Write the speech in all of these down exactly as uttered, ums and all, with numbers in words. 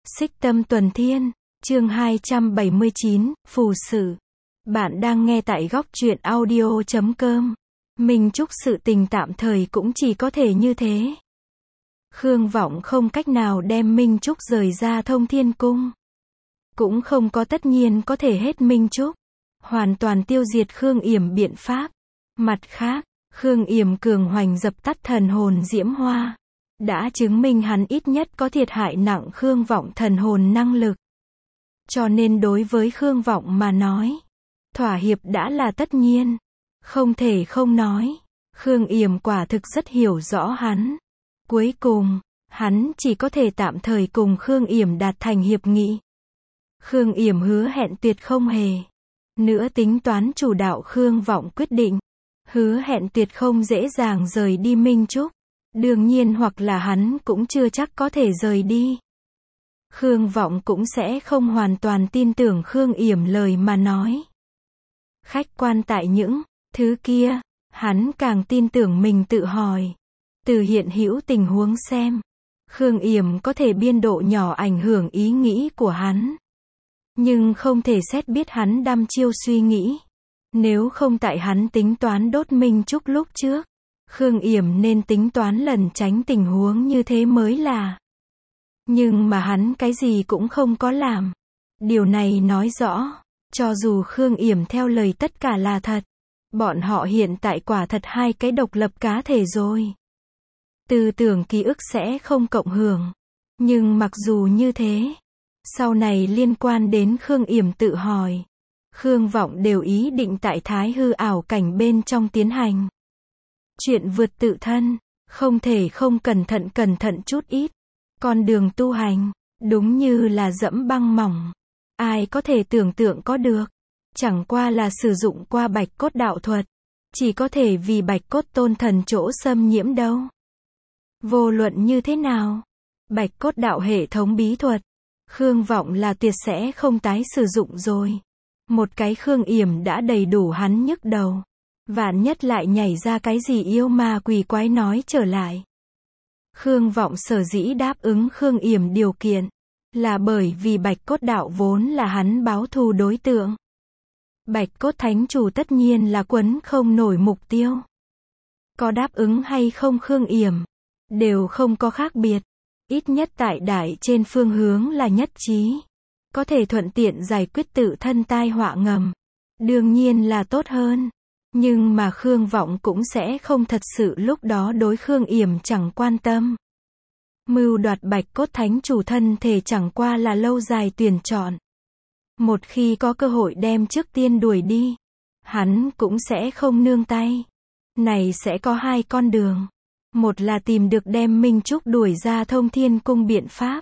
Xích Tâm Tuần Thiên, chương hai trăm bảy mươi chín, Phù Sử. Bạn đang nghe tại góc truyện audio chấm com. Minh Trúc sự tình tạm thời cũng chỉ có thể như thế. Khương Vọng không cách nào đem Minh Trúc rời ra Thông Thiên Cung. Cũng không có tất nhiên có thể hết Minh Trúc. Hoàn toàn tiêu diệt Khương Yểm biện pháp. Mặt khác, Khương Yểm cường hoành dập tắt thần hồn diễm hoa. Đã chứng minh hắn ít nhất có thiệt hại nặng Khương Vọng thần hồn năng lực. Cho nên đối với Khương Vọng mà nói, thỏa hiệp đã là tất nhiên. Không thể không nói, Khương Yểm quả thực rất hiểu rõ hắn. Cuối cùng, hắn chỉ có thể tạm thời cùng Khương Yểm đạt thành hiệp nghị. Khương Yểm hứa hẹn tuyệt không hề nữa tính toán chủ đạo Khương Vọng quyết định. Hứa hẹn tuyệt không dễ dàng rời đi Minh Trúc. Đương nhiên hoặc là hắn cũng chưa chắc có thể rời đi. Khương Vọng cũng sẽ không hoàn toàn tin tưởng Khương Yểm lời mà nói. Khách quan tại những thứ kia, hắn càng tin tưởng mình tự hỏi. Từ hiện hữu tình huống xem, Khương Yểm có thể biên độ nhỏ ảnh hưởng ý nghĩ của hắn. Nhưng không thể xét biết hắn đăm chiêu suy nghĩ. Nếu không tại hắn tính toán đốt Minh Trúc lúc trước, Khương Yểm nên tính toán lần tránh tình huống như thế mới là. Nhưng mà hắn cái gì cũng không có làm. Điều này nói rõ, cho dù Khương Yểm theo lời tất cả là thật, bọn họ hiện tại quả thật hai cái độc lập cá thể rồi. Tư tưởng ký ức sẽ không cộng hưởng. Nhưng mặc dù như thế, sau này liên quan đến Khương Yểm tự hỏi, Khương Vọng đều ý định tại thái hư ảo cảnh bên trong tiến hành. Chuyện vượt tự thân, không thể không cẩn thận cẩn thận chút ít. Con đường tu hành, đúng như là dẫm băng mỏng. Ai có thể tưởng tượng có được. Chẳng qua là sử dụng qua bạch cốt đạo thuật. Chỉ có thể vì bạch cốt tôn thần chỗ xâm nhiễm đâu. Vô luận như thế nào, bạch cốt đạo hệ thống bí thuật, Khương Vọng là tuyệt sẽ không tái sử dụng rồi. Một cái Khương Yểm đã đầy đủ hắn nhức đầu. Vạn nhất lại nhảy ra cái gì yêu ma quỷ quái nói trở lại. Khương Vọng sở dĩ đáp ứng Khương Yểm điều kiện, là bởi vì bạch cốt đạo vốn là hắn báo thù đối tượng. Bạch cốt thánh chủ tất nhiên là quấn không nổi mục tiêu. Có đáp ứng hay không Khương Yểm, đều không có khác biệt. Ít nhất tại đại trên phương hướng là nhất trí. Có thể thuận tiện giải quyết tự thân tai họa ngầm. Đương nhiên là tốt hơn. Nhưng mà Khương Vọng cũng sẽ không thật sự lúc đó đối Khương Yểm chẳng quan tâm. Mưu đoạt bạch cốt thánh chủ thân thể chẳng qua là lâu dài tuyển chọn. Một khi có cơ hội đem trước tiên đuổi đi, hắn cũng sẽ không nương tay. Này sẽ có hai con đường. Một là tìm được đem Minh Trúc đuổi ra Thông Thiên Cung biện pháp.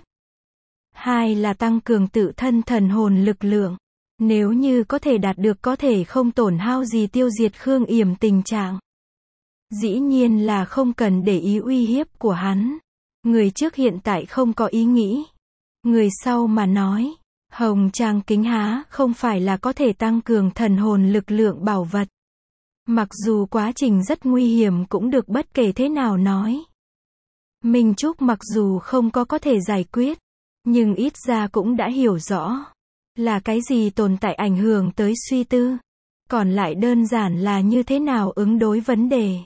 Hai là tăng cường tự thân thần hồn lực lượng. Nếu như có thể đạt được có thể không tổn hao gì tiêu diệt Khương Yểm tình trạng. Dĩ nhiên là không cần để ý uy hiếp của hắn. Người trước hiện tại không có ý nghĩ. Người sau mà nói, hồng trang kính há không phải là có thể tăng cường thần hồn lực lượng bảo vật. Mặc dù quá trình rất nguy hiểm cũng được bất kể thế nào nói. Minh Trúc mặc dù không có có thể giải quyết, nhưng ít ra cũng đã hiểu rõ. Là cái gì tồn tại ảnh hưởng tới suy tư. Còn lại đơn giản là như thế nào ứng đối vấn đề.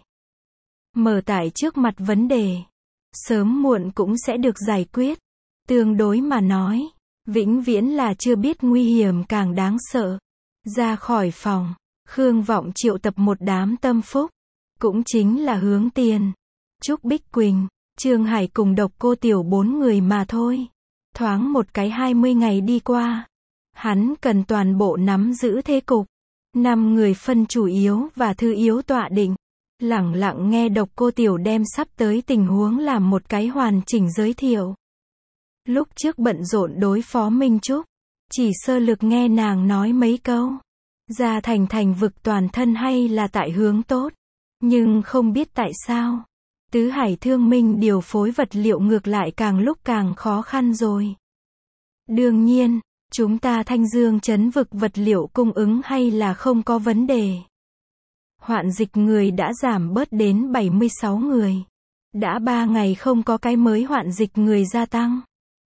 Mở tại trước mặt vấn đề. Sớm muộn cũng sẽ được giải quyết. Tương đối mà nói, vĩnh viễn là chưa biết nguy hiểm càng đáng sợ. Ra khỏi phòng, Khương Vọng triệu tập một đám tâm phúc. Cũng chính là Hướng Tiền, Trúc Bích Quỳnh, Trương Hải cùng Độc Cô Tiểu bốn người mà thôi. Thoáng một cái hai mươi ngày đi qua. Hắn cần toàn bộ nắm giữ thế cục. Năm người phân chủ yếu và thư yếu tọa định. Lẳng lặng nghe Độc Cô Tiểu đem sắp tới tình huống làm một cái hoàn chỉnh giới thiệu. Lúc trước bận rộn đối phó Minh Trúc, chỉ sơ lược nghe nàng nói mấy câu. Ra thành thành vực toàn thân hay là tại hướng tốt. Nhưng không biết tại sao. Tứ Hải Thương Minh điều phối vật liệu ngược lại càng lúc càng khó khăn rồi. Đương nhiên, chúng ta Thanh Dương trấn vực vật liệu cung ứng hay là không có vấn đề. Hoạn dịch người đã giảm bớt đến bảy mươi sáu người. Đã ba ngày không có cái mới hoạn dịch người gia tăng.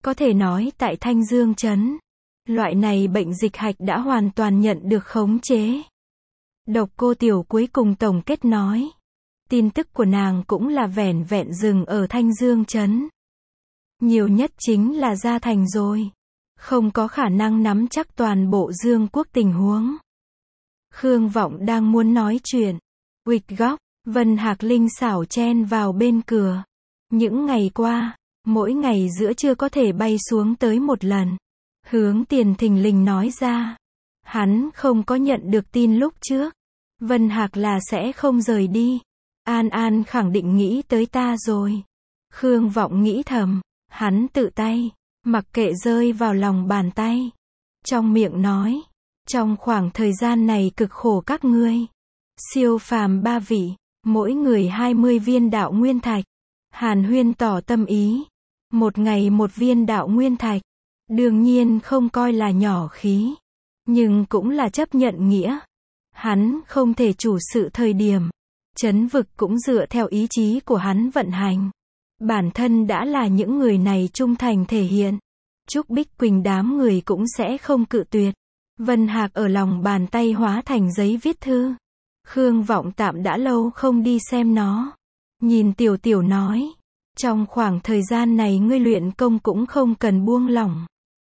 Có thể nói tại Thanh Dương Trấn, loại này bệnh dịch hạch đã hoàn toàn nhận được khống chế. Độc Cô Tiểu cuối cùng tổng kết nói. Tin tức của nàng cũng là vẻn vẹn dừng ở Thanh Dương Trấn. Nhiều nhất chính là ra thành rồi. Không có khả năng nắm chắc toàn bộ Dương quốc tình huống. Khương Vọng đang muốn nói chuyện. Uịch góc, Vân Hạc Linh xảo chen vào bên cửa. Những ngày qua, mỗi ngày giữa trưa có thể bay xuống tới một lần. Hướng Tiền thình lình nói ra. Hắn không có nhận được tin lúc trước. Vân Hạc là sẽ không rời đi. An An khẳng định nghĩ tới ta rồi. Khương Vọng nghĩ thầm. Hắn tự tay, mặc kệ rơi vào lòng bàn tay. Trong miệng nói. Trong khoảng thời gian này cực khổ các ngươi. Siêu phàm ba vị, mỗi người hai mươi viên đạo nguyên thạch. Hàn Huyên tỏ tâm ý. Một ngày một viên đạo nguyên thạch. Đương nhiên không coi là nhỏ khí. Nhưng cũng là chấp nhận nghĩa. Hắn không thể chủ sự thời điểm. Trấn vực cũng dựa theo ý chí của hắn vận hành. Bản thân đã là những người này trung thành thể hiện. Trúc Bích Quỳnh đám người cũng sẽ không cự tuyệt. Vân Hạc ở lòng bàn tay hóa thành giấy viết thư. Khương Vọng tạm đã lâu không đi xem nó. Nhìn Tiểu Tiểu nói. Trong khoảng thời gian này ngươi luyện công cũng không cần buông lỏng.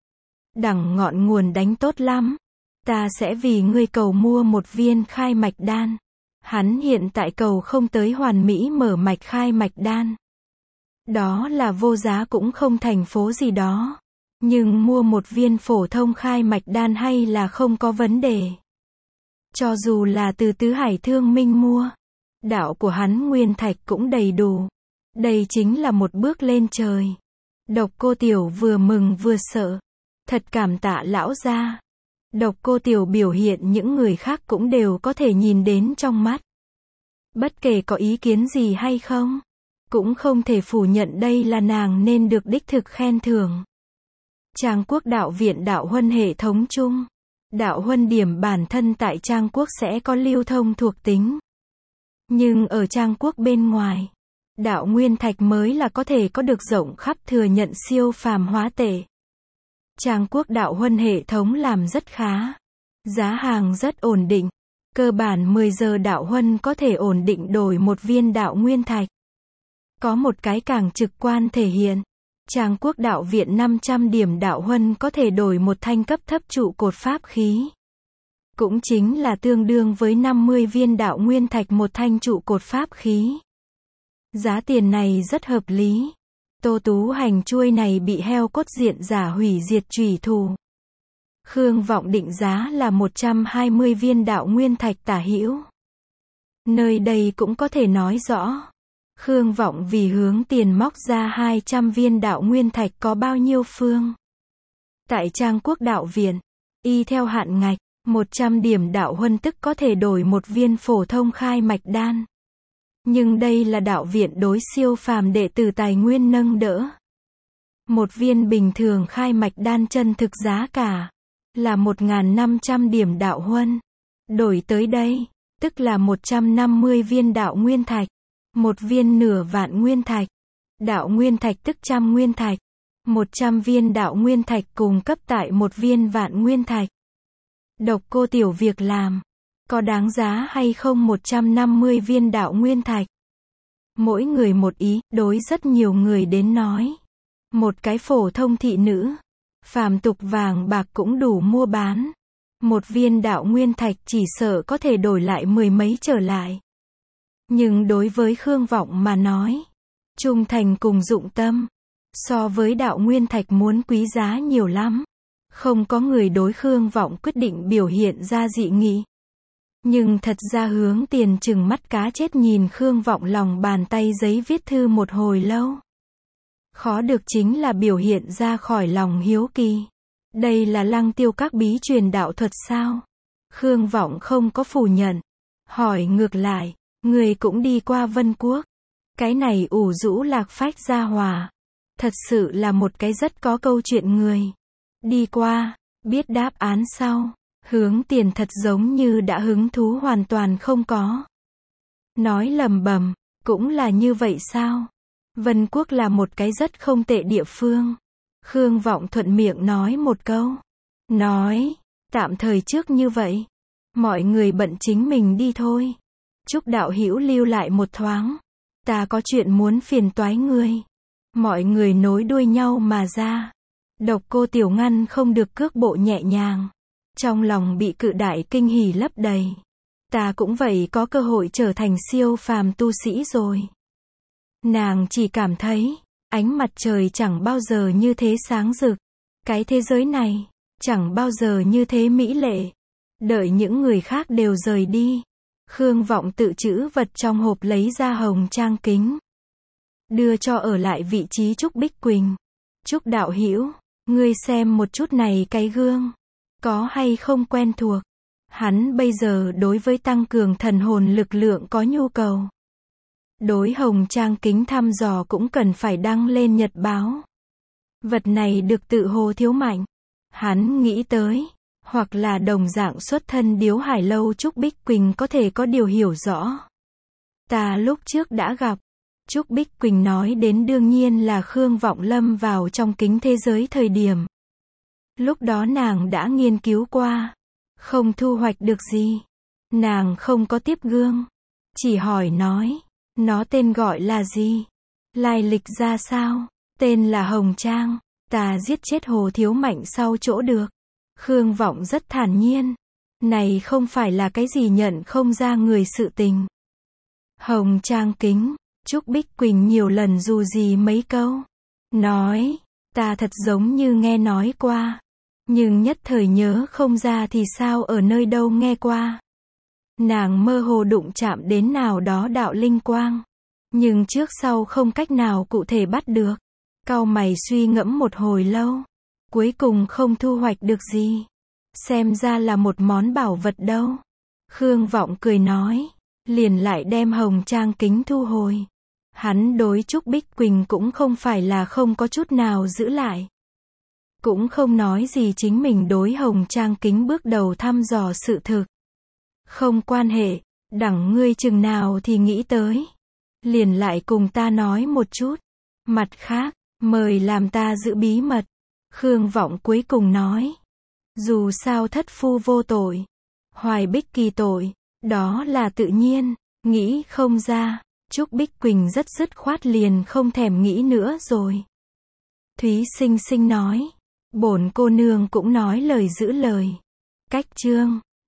Đẳng ngọn nguồn đánh tốt lắm. Ta sẽ vì ngươi cầu mua một viên khai mạch đan. Hắn hiện tại cầu không tới hoàn mỹ mở mạch khai mạch đan. Đó là vô giá cũng không thành phố gì đó. Nhưng mua một viên phổ thông khai mạch đan hay là không có vấn đề. Cho dù là từ Tứ Hải Thương Minh mua. Đạo của hắn nguyên thạch cũng đầy đủ. Đây chính là một bước lên trời. Độc Cô Tiểu vừa mừng vừa sợ. Thật cảm tạ lão gia. Độc Cô Tiểu biểu hiện những người khác cũng đều có thể nhìn đến trong mắt. Bất kể có ý kiến gì hay không, cũng không thể phủ nhận đây là nàng nên được đích thực khen thưởng. Trang Quốc đạo viện đạo huân hệ thống chung. Đạo huân điểm bản thân tại Trang Quốc sẽ có lưu thông thuộc tính. Nhưng ở Trang Quốc bên ngoài, đạo nguyên thạch mới là có thể có được rộng khắp thừa nhận siêu phàm hóa tệ. Trang Quốc đạo huân hệ thống làm rất khá. Giá hàng rất ổn định. Cơ bản mười giờ đạo huân có thể ổn định đổi một viên đạo nguyên thạch. Có một cái càng trực quan thể hiện. Trang Quốc đạo viện năm trăm điểm đạo huân có thể đổi một thanh cấp thấp trụ cột pháp khí. Cũng chính là tương đương với năm mươi viên đạo nguyên thạch một thanh trụ cột pháp khí. Giá tiền này rất hợp lý. Tô Tú Hành chuôi này bị heo cốt diện giả hủy diệt chủy thủ. Khương Vọng định giá là một trăm hai mươi viên đạo nguyên thạch tả hữu. Nơi đây cũng có thể nói rõ. Khương Vọng vì Hướng Tiền móc ra hai trăm viên đạo nguyên thạch có bao nhiêu phương. Tại Trang Quốc đạo viện, y theo hạn ngạch, một trăm điểm đạo huân tức có thể đổi một viên phổ thông khai mạch đan. Nhưng đây là đạo viện đối siêu phàm đệ tử tài nguyên nâng đỡ. Một viên bình thường khai mạch đan chân thực giá cả là một nghìn năm trăm điểm đạo huân. Đổi tới đây, tức là một trăm năm mươi viên đạo nguyên thạch. Một viên nửa vạn nguyên thạch. Đạo nguyên thạch tức trăm nguyên thạch. một trăm viên đạo nguyên thạch cùng cấp tại một viên vạn nguyên thạch. Độc Cô Tiểu việc làm. Có đáng giá hay không một trăm năm mươi viên đạo nguyên thạch? Mỗi người một ý, đối rất nhiều người đến nói. Một cái phổ thông thị nữ. Phàm tục vàng bạc cũng đủ mua bán. Một viên đạo nguyên thạch chỉ sợ có thể đổi lại mười mấy trở lại. Nhưng đối với Khương Vọng mà nói, trung thành cùng dụng tâm, so với đạo nguyên thạch muốn quý giá nhiều lắm. Không có người đối Khương Vọng quyết định biểu hiện ra dị nghị. Nhưng thật ra Hướng Tiền chừng mắt cá chết nhìn Khương Vọng lòng bàn tay giấy viết thư một hồi lâu. Khó được chính là biểu hiện ra khỏi lòng hiếu kỳ. Đây là Lăng Tiêu các bí truyền đạo thuật sao? Khương Vọng không có phủ nhận. Hỏi ngược lại, người cũng đi qua Vân Quốc. Cái này ủ rũ lạc phách gia hòa. Thật sự là một cái rất có câu chuyện người. Đi qua, biết đáp án sau. Hướng Tiền thật giống như đã hứng thú hoàn toàn không có. Nói lầm bầm, cũng là như vậy sao? Vân Quốc là một cái rất không tệ địa phương. Khương Vọng thuận miệng nói một câu. Nói, tạm thời trước như vậy. Mọi người bận chính mình đi thôi. Trúc đạo hữu lưu lại một thoáng. Ta có chuyện muốn phiền toái ngươi. Mọi người nối đuôi nhau mà ra. Độc Cô Tiểu Ngân không được cước bộ nhẹ nhàng. Trong lòng bị cự đại kinh hỉ lấp đầy. Ta cũng vậy có cơ hội trở thành siêu phàm tu sĩ rồi. Nàng chỉ cảm thấy, ánh mặt trời chẳng bao giờ như thế sáng rực. Cái thế giới này, chẳng bao giờ như thế mỹ lệ. Đợi những người khác đều rời đi. Khương Vọng tự trữ vật trong hộp lấy ra hồng trang kính. Đưa cho ở lại vị trí Trúc Bích Quỳnh. Trúc đạo hữu, ngươi xem một chút này cái gương. Có hay không quen thuộc? Hắn bây giờ đối với tăng cường thần hồn lực lượng có nhu cầu. Đối hồng trang kính thăm dò cũng cần phải đăng lên nhật báo. Vật này được tự hồ thiếu mạnh. Hắn nghĩ tới, hoặc là đồng dạng xuất thân Điếu Hải Lâu Trúc Bích Quỳnh có thể có điều hiểu rõ. Ta lúc trước đã gặp. Trúc Bích Quỳnh nói đến đương nhiên là Khương Vọng lâm vào trong kính thế giới thời điểm. Lúc đó nàng đã nghiên cứu qua. Không thu hoạch được gì. Nàng không có tiếp gương. Chỉ hỏi nói. Nó tên gọi là gì? Lai lịch ra sao? Tên là Hồng Trang. Ta giết chết Hồ Thiếu Mạnh sau chỗ được. Khương Vọng rất thản nhiên. Này không phải là cái gì nhận không ra người sự tình. Hồng Trang kính. Trúc Bích Quỳnh nhiều lần dù gì mấy câu. Nói. Ta thật giống như nghe nói qua. Nhưng nhất thời nhớ không ra thì sao ở nơi đâu nghe qua. Nàng mơ hồ đụng chạm đến nào đó đạo linh quang. Nhưng trước sau không cách nào cụ thể bắt được. Cau mày suy ngẫm một hồi lâu. Cuối cùng không thu hoạch được gì. Xem ra là một món bảo vật đâu. Khương Vọng cười nói. Liền lại đem hồng trang kính thu hồi. Hắn đối Trúc Bích Quỳnh cũng không phải là không có chút nào giữ lại. Cũng không nói gì chính mình đối hồng trang kính bước đầu thăm dò sự thực. Không quan hệ, đẳng ngươi chừng nào thì nghĩ tới. Liền lại cùng ta nói một chút. Mặt khác, mời làm ta giữ bí mật. Khương Vọng cuối cùng nói. Dù sao thất phu vô tội. Hoài Bích kỳ tội. Đó là tự nhiên. Nghĩ không ra. Trúc Bích Quỳnh rất dứt khoát liền không thèm nghĩ nữa rồi. Thúy Sinh Sinh nói. Bổn cô nương cũng nói lời giữ lời. Cách chương.